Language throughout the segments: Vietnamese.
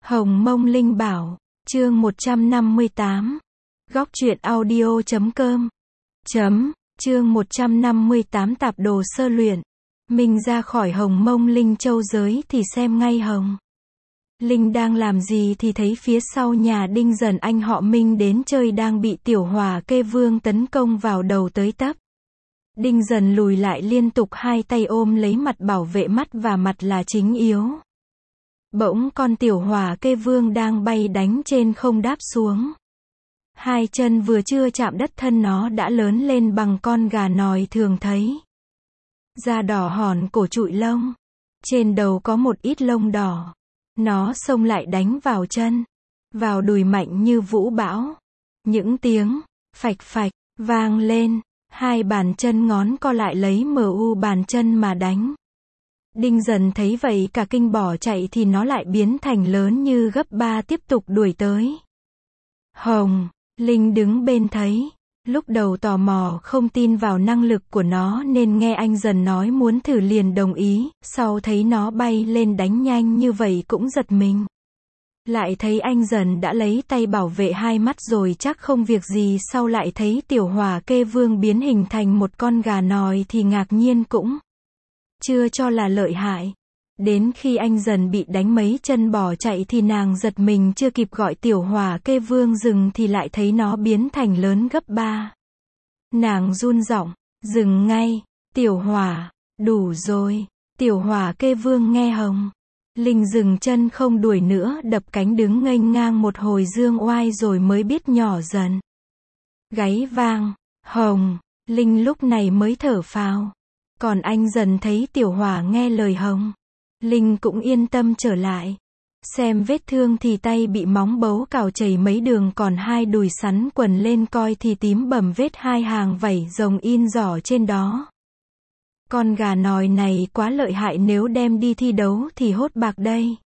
Hồng Mông Linh Bảo, chương 158. Góc truyện audio.com. Chương 158 tạp đồ sơ luyện. Mình ra khỏi Hồng Mông Linh Châu giới thì xem ngay Hồng Linh đang làm gì thì thấy phía sau nhà Đinh Dần anh họ Minh đến chơi đang bị Tiểu Hỏa Kê Vương tấn công vào đầu tới tấp. Đinh Dần lùi lại liên tục hai tay ôm lấy mặt bảo vệ mắt và mặt là chính yếu. Bỗng con Tiểu Hỏa Kê Vương đang bay đánh trên không đáp xuống. Hai chân vừa chưa chạm đất thân nó đã lớn lên bằng con gà nòi thường thấy. Da đỏ hòn cổ trụi lông. Trên đầu có một ít lông đỏ. Nó xông lại đánh vào chân. Vào đùi mạnh như vũ bão. Những tiếng phạch phạch vang lên. Hai bàn chân ngón co lại lấy mu bàn chân mà đánh. Đinh Dần thấy vậy cả kinh bỏ chạy thì nó lại biến thành lớn như gấp 3 tiếp tục đuổi tới. Hồng Linh đứng bên thấy. Lúc đầu tò mò không tin vào năng lực của nó nên nghe anh Dần nói muốn thử liền đồng ý, sau thấy nó bay lên đánh nhanh như vậy cũng giật mình. Lại thấy anh Dần đã lấy tay bảo vệ hai mắt rồi chắc không việc gì, sau lại thấy Tiểu Hỏa Kê Vương biến hình thành một con gà nòi thì ngạc nhiên cũng chưa cho là lợi hại. Đến khi anh Dần bị đánh mấy chân bỏ chạy thì nàng giật mình chưa kịp gọi Tiểu Hỏa Kê Vương dừng thì lại thấy nó biến thành lớn gấp 3. Nàng run giọng, dừng ngay, Tiểu Hỏa, đủ rồi. Tiểu Hỏa Kê Vương nghe Hồng Linh dừng chân không đuổi nữa, đập cánh đứng nghênh ngang một hồi dương oai rồi mới biết nhỏ dần. Gáy vang, Hồng Linh lúc này mới thở phào. Còn anh Dần thấy Tiểu Hỏa nghe lời Hồng Linh cũng yên tâm trở lại. Xem vết thương thì tay bị móng bấu cào chảy mấy đường, còn hai đùi sắn quần lên coi thì tím bầm vết hai hàng vảy rồng in rõ trên đó. Con gà nòi này quá lợi hại, nếu đem đi thi đấu thì hốt bạc đây.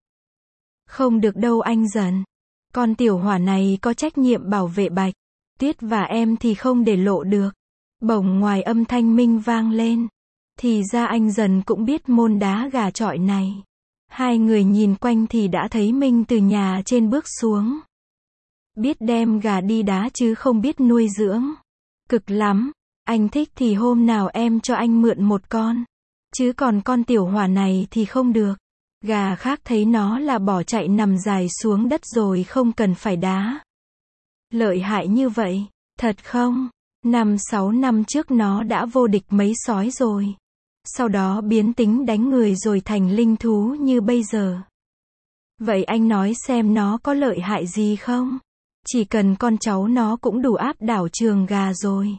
Không được đâu anh Dần. Con Tiểu Hỏa này có trách nhiệm bảo vệ Bạch Tuyết và em thì không để lộ được. Bỗng ngoài âm thanh minh vang lên. Thì ra anh Dần cũng biết môn đá gà chọi này. Hai người nhìn quanh thì đã thấy Minh từ nhà trên bước xuống. Biết đem gà đi đá chứ không biết nuôi dưỡng. Cực lắm. Anh thích thì hôm nào em cho anh mượn một con. Chứ còn con Tiểu Hỏa này thì không được. Gà khác thấy nó là bỏ chạy nằm dài xuống đất rồi không cần phải đá. Lợi hại như vậy, thật không? 5-6 năm trước nó đã vô địch mấy sói rồi. Sau đó biến tính đánh người rồi thành linh thú như bây giờ. Vậy anh nói xem nó có lợi hại gì không? Chỉ cần con cháu nó cũng đủ áp đảo trường gà rồi.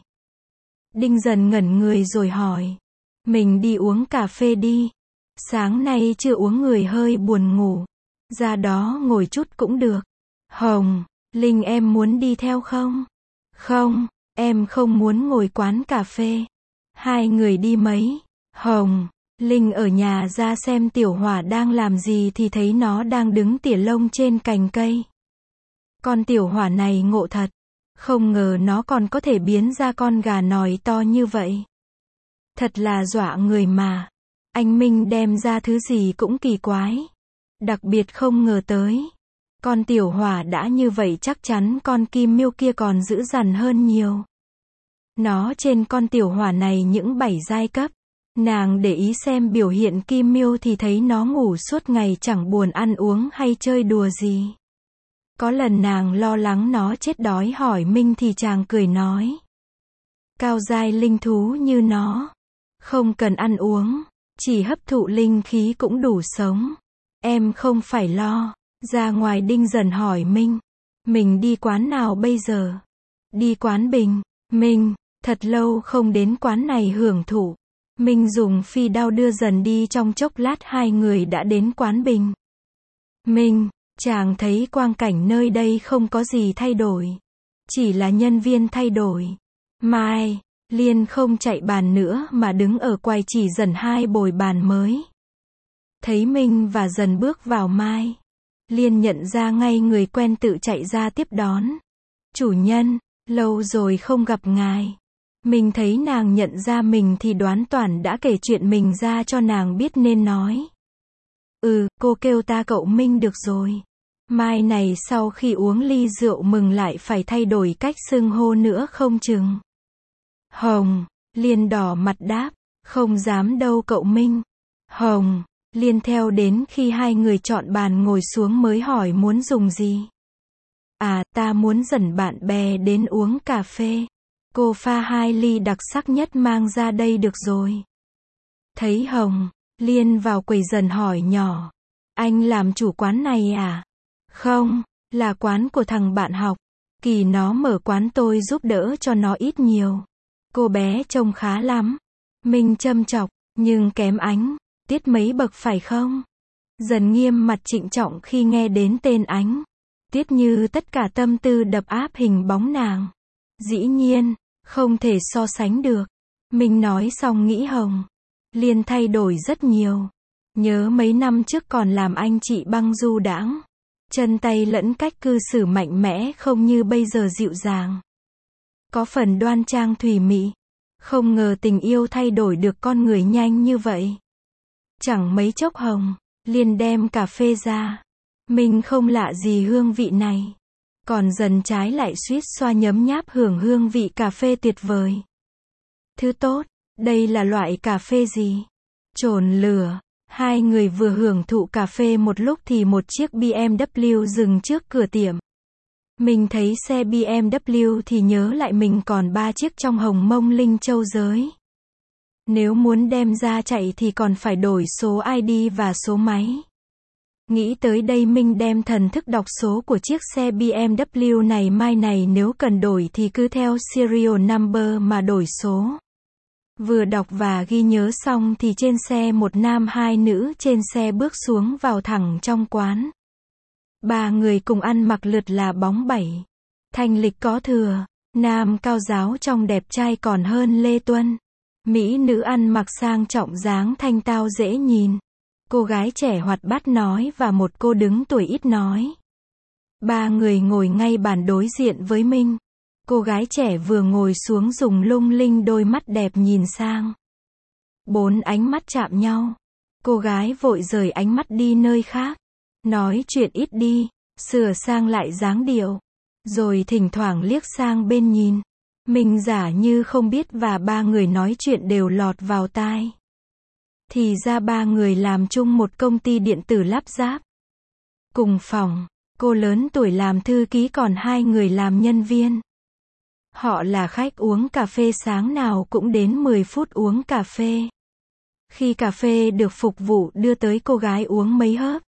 Đinh Dần ngẩn người rồi hỏi. Mình đi uống cà phê đi. Sáng nay chưa uống người hơi buồn ngủ. Ra đó ngồi chút cũng được. Hồng Linh em muốn đi theo không? Không, em không muốn ngồi quán cà phê. Hai người đi mấy. Hồng Linh ở nhà ra xem Tiểu Hỏa đang làm gì thì thấy nó đang đứng tỉa lông trên cành cây. Con Tiểu Hỏa này ngộ thật. Không ngờ nó còn có thể biến ra con gà nòi to như vậy. Thật là dọa người mà. Anh Minh đem ra thứ gì cũng kỳ quái. Đặc biệt không ngờ tới. Con Tiểu Hỏa đã như vậy chắc chắn con Kim Miêu kia còn dữ dằn hơn nhiều. Nó trên con Tiểu Hỏa này những 7 giai cấp. Nàng để ý xem biểu hiện Kim Miêu thì thấy nó ngủ suốt ngày chẳng buồn ăn uống hay chơi đùa gì. Có lần nàng lo lắng nó chết đói hỏi Minh thì chàng cười nói. Cao giai linh thú như nó. Không cần ăn uống. Chỉ hấp thụ linh khí cũng đủ sống. Em không phải lo. Ra ngoài Đinh Dần hỏi Minh. Mình đi quán nào bây giờ? Đi quán Bình. Minh, thật lâu không đến quán này hưởng thụ. Minh dùng phi đao đưa Dần đi, trong chốc lát hai người đã đến quán Bình. Minh, chàng thấy quang cảnh nơi đây không có gì thay đổi. Chỉ là nhân viên thay đổi. Mai, Liên không chạy bàn nữa mà đứng ở quầy chỉ Dần hai bồi bàn mới. Thấy Minh và Dần bước vào Mai. Liên nhận ra ngay người quen tự chạy ra tiếp đón. Chủ nhân, lâu rồi không gặp ngài. Mình thấy nàng nhận ra mình thì đoán toản đã kể chuyện mình ra cho nàng biết nên nói. Cô kêu ta cậu Minh được rồi. Mai này sau khi uống ly rượu mừng lại phải thay đổi cách xưng hô nữa không chừng. Hồng, Liên đỏ mặt đáp, không dám đâu cậu Minh. Hồng, Liên theo đến khi hai người chọn bàn ngồi xuống mới hỏi muốn dùng gì. À, ta muốn dẫn bạn bè đến uống cà phê. Cô pha 2 ly đặc sắc nhất mang ra đây được rồi. Thấy Hồng, Liên vào quầy dần hỏi nhỏ. Anh làm chủ quán này à? Không, là quán của thằng bạn học. Kỳ nó mở quán tôi giúp đỡ cho nó ít nhiều. Cô bé trông khá lắm. Mình châm chọc, nhưng kém Ánh. Tiết mấy bậc phải không? Dần nghiêm mặt trịnh trọng khi nghe đến tên Ánh. Tiết như tất cả tâm tư đập áp hình bóng nàng. Dĩ nhiên, không thể so sánh được. Mình nói xong nghĩ Hồng, Liên thay đổi rất nhiều. Nhớ mấy năm trước còn làm anh chị băng du đãng. Chân tay lẫn cách cư xử mạnh mẽ không như bây giờ dịu dàng. Có phần đoan trang thùy mị. Không ngờ tình yêu thay đổi được con người nhanh như vậy. Chẳng mấy chốc Hồng, Liên đem cà phê ra. Mình không lạ gì hương vị này. Còn dần trái lại suýt xoa nhấm nháp hưởng hương vị cà phê tuyệt vời. Thứ tốt, đây là loại cà phê gì? Chồn lửa. Hai người vừa hưởng thụ cà phê một lúc thì một chiếc BMW dừng trước cửa tiệm. Mình thấy xe BMW thì nhớ lại mình còn 3 chiếc trong Hồng Mông Linh Châu giới. Nếu muốn đem ra chạy thì còn phải đổi số ID và số máy. Nghĩ tới đây mình đem thần thức đọc số của chiếc xe BMW này, mai này nếu cần đổi thì cứ theo serial number mà đổi số. Vừa đọc và ghi nhớ xong thì trên xe một nam 2 nữ trên xe bước xuống vào thẳng trong quán. 3 người cùng ăn mặc lượt là bóng bẩy. Thanh lịch có thừa, nam cao giáo trông đẹp trai còn hơn Lê Tuân. Mỹ nữ ăn mặc sang trọng dáng thanh tao dễ nhìn. Cô gái trẻ hoạt bát nói và một cô đứng tuổi ít nói. 3 người ngồi ngay bàn đối diện với mình. Cô gái trẻ vừa ngồi xuống dùng lung linh đôi mắt đẹp nhìn sang. 4 ánh mắt chạm nhau. Cô gái vội rời ánh mắt đi nơi khác. Nói chuyện ít đi, sửa sang lại dáng điệu. Rồi thỉnh thoảng liếc sang bên nhìn. Mình giả như không biết và 3 người nói chuyện đều lọt vào tai. Thì ra 3 người làm chung một công ty điện tử lắp ráp. Cùng phòng, cô lớn tuổi làm thư ký còn 2 người làm nhân viên. Họ là khách uống cà phê sáng nào cũng đến 10 phút uống cà phê. Khi cà phê được phục vụ đưa tới cô gái uống mấy hớp.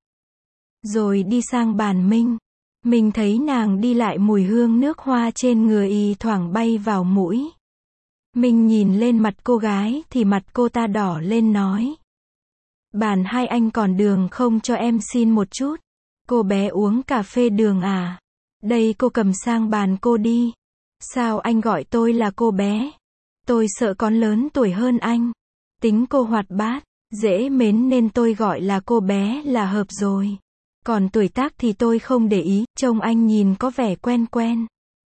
Rồi đi sang bàn mình. Mình thấy nàng đi lại mùi hương nước hoa trên người y thoảng bay vào mũi. Mình nhìn lên mặt cô gái thì mặt cô ta đỏ lên nói. Bàn 2 anh còn đường không cho em xin một chút. Cô bé uống cà phê đường à? Đây cô cầm sang bàn cô đi. Sao anh gọi tôi là cô bé? Tôi sợ con lớn tuổi hơn anh. Tính cô hoạt bát, dễ mến nên tôi gọi là cô bé là hợp rồi. Còn tuổi tác thì tôi không để ý, trông anh nhìn có vẻ quen quen.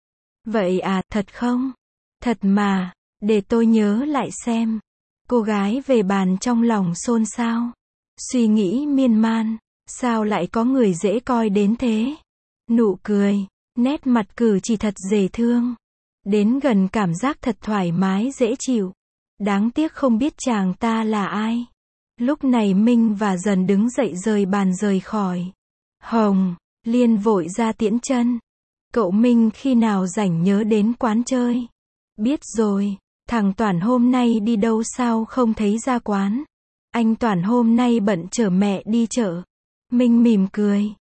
Vậy à, thật không? Thật mà, để tôi nhớ lại xem. Cô gái về bàn trong lòng xôn xao. Suy nghĩ miên man, sao lại có người dễ coi đến thế? Nụ cười, nét mặt cử chỉ thật dễ thương. Đến gần cảm giác thật thoải mái dễ chịu. Đáng tiếc không biết chàng ta là ai. Lúc này Minh và Dần đứng dậy rời bàn rời khỏi. Hồng, Liên vội ra tiễn chân. Cậu Minh khi nào rảnh nhớ đến quán chơi. Biết rồi, thằng Toản hôm nay đi đâu sao không thấy ra quán. Anh Toản hôm nay bận chở mẹ đi chợ. Minh mỉm cười.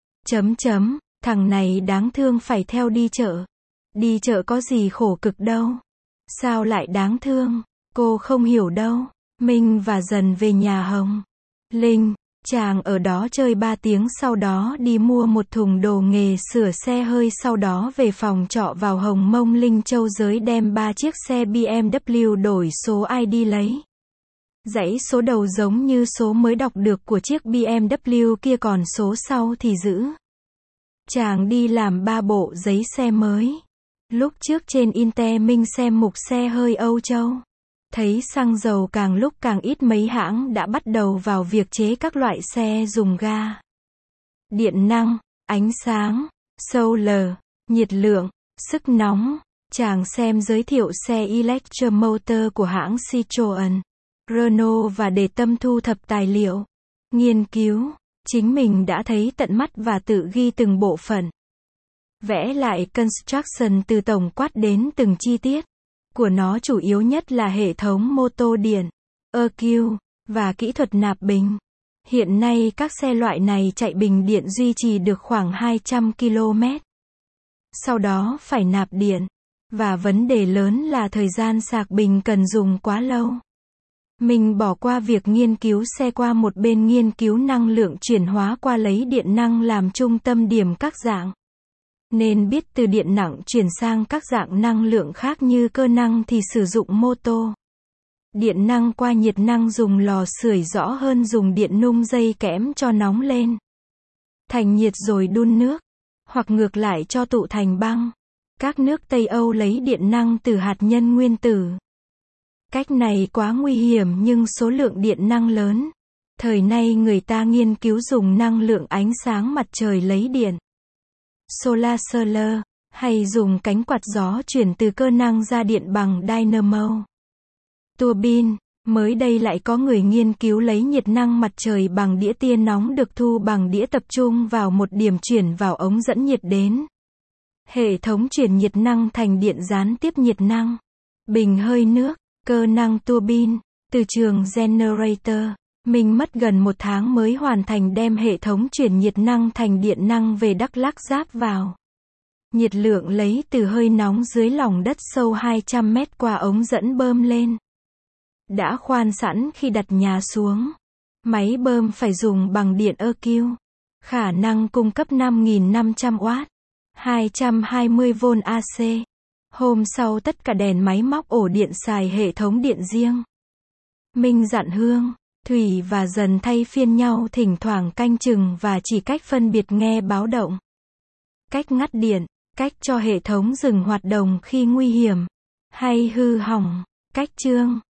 Thằng này đáng thương phải theo đi chợ. Đi chợ có gì khổ cực đâu. Sao lại đáng thương? Cô không hiểu đâu. Minh và Dần về nhà Hồng Linh. Chàng ở đó chơi 3 tiếng sau đó đi mua một thùng đồ nghề sửa xe hơi sau đó về phòng trọ vào Hồng Mông Linh Châu giới đem 3 chiếc xe BMW đổi số ID lấy. Dãy số đầu giống như số mới đọc được của chiếc BMW kia còn số sau thì giữ. Chàng đi làm 3 bộ giấy xe mới. Lúc trước trên Inter Minh xem mục xe hơi Âu Châu. Thấy xăng dầu càng lúc càng ít mấy hãng đã bắt đầu vào việc chế các loại xe dùng ga điện năng. ánh sáng, solar, nhiệt lượng, sức nóng. Chàng xem giới thiệu xe electromotor của hãng Citroën, Renault và để tâm thu thập tài liệu, nghiên cứu. Chính mình đã thấy tận mắt và tự ghi từng bộ phận. Vẽ lại construction từ tổng quát đến từng chi tiết của nó, chủ yếu nhất là hệ thống mô tô điện, EQ, và kỹ thuật nạp bình. Hiện nay các xe loại này chạy bình điện duy trì được khoảng 200 km. Sau đó phải nạp điện. Và vấn đề lớn là thời gian sạc bình cần dùng quá lâu. Mình bỏ qua việc nghiên cứu xe qua một bên, nghiên cứu năng lượng chuyển hóa qua lấy điện năng làm trung tâm điểm các dạng. Nên biết từ điện nặng chuyển sang các dạng năng lượng khác như cơ năng thì sử dụng mô tô. Điện năng qua nhiệt năng dùng lò sưởi rõ hơn dùng điện nung dây kẽm cho nóng lên. Thành nhiệt rồi đun nước. Hoặc ngược lại cho tụ thành băng. Các nước Tây Âu lấy điện năng từ hạt nhân nguyên tử. Cách này quá nguy hiểm nhưng số lượng điện năng lớn. Thời nay người ta nghiên cứu dùng năng lượng ánh sáng mặt trời lấy điện. Solar cell, hay dùng cánh quạt gió chuyển từ cơ năng ra điện bằng dynamo. Tua bin, mới đây lại có người nghiên cứu lấy nhiệt năng mặt trời bằng đĩa tia nóng được thu bằng đĩa tập trung vào một điểm chuyển vào ống dẫn nhiệt đến. Hệ thống chuyển nhiệt năng thành điện gián tiếp nhiệt năng. Bình hơi nước, cơ năng tua bin, từ trường generator. Mình mất gần 1 tháng mới hoàn thành đem hệ thống chuyển nhiệt năng thành điện năng về Đắk Lắk ráp vào. Nhiệt lượng lấy từ hơi nóng dưới lòng đất sâu 200 mét qua ống dẫn bơm lên. Đã khoan sẵn khi đặt nhà xuống. Máy bơm phải dùng bằng điện EQ. Khả năng cung cấp 5.500W. 220V AC. Hôm sau tất cả đèn máy móc ổ điện xài hệ thống điện riêng. Minh dặn Hương, Thủy và Dần thay phiên nhau thỉnh thoảng canh chừng và chỉ cách phân biệt nghe báo động. Cách ngắt điện, cách cho hệ thống dừng hoạt động khi nguy hiểm hay hư hỏng, cách chương